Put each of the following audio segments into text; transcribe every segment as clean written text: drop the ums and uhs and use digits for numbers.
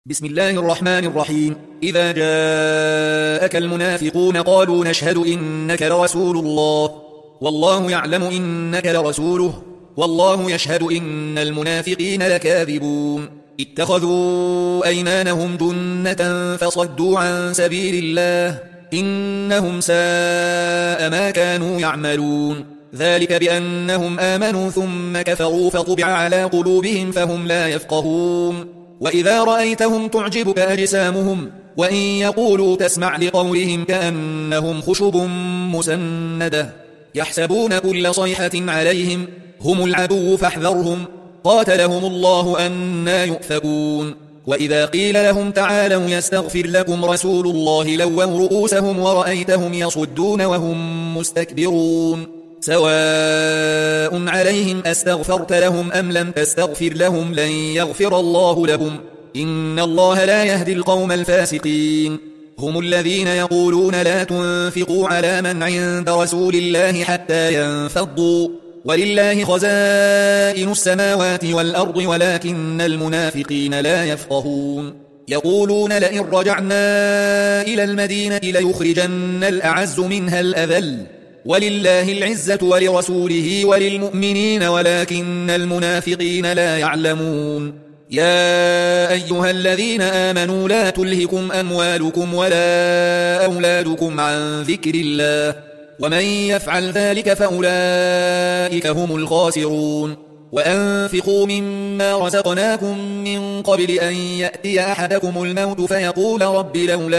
بسم الله الرحمن الرحيم. إذا جاءك المنافقون قالوا نشهد إنك لرسول الله والله يعلم إنك لرسوله والله يشهد إن المنافقين لكاذبون. اتخذوا أيمانهم جنة فصدوا عن سبيل الله إنهم ساء ما كانوا يعملون. ذلك بأنهم آمنوا ثم كفروا فطبع على قلوبهم فهم لا يفقهون. وإذا رأيتهم تعجبك أجسامهم وإن يقولوا تسمع لقولهم كأنهم خشب مسندة يحسبون كل صيحة عليهم هم العدو فاحذرهم قاتلهم الله أنى يؤفكون. وإذا قيل لهم تعالوا يستغفر لكم رسول الله لووا رؤوسهم ورأيتهم يصدون وهم مستكبرون. سواء عليهم أستغفرت لهم أم لم تستغفر لهم لن يغفر الله لهم إن الله لا يهدي القوم الفاسقين. هم الذين يقولون لا تنفقوا على من عند رسول الله حتى ينفضوا ولله خزائن السماوات والأرض ولكن المنافقين لا يفقهون. يقولون لئن رجعنا إلى المدينة ليخرجن الأعز منها الأذل ولله العزة ولرسوله وللمؤمنين ولكن المنافقين لا يعلمون. يا أيها الذين آمنوا لا تلهكم أموالكم ولا أولادكم عن ذكر الله ومن يفعل ذلك فأولئك هم الخاسرون. وأنفقوا مما رزقناكم من قبل أن يأتي أحدكم الموت فيقول رب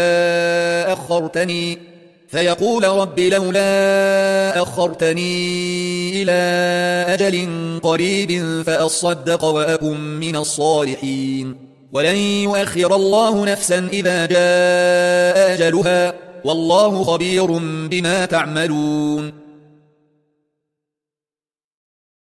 لولا أخرتني إلى أجل قريب فأصدق وأكن من الصالحين ولن يؤخر الله نفسا إذا جاء أجلها والله خبير بما تعملون.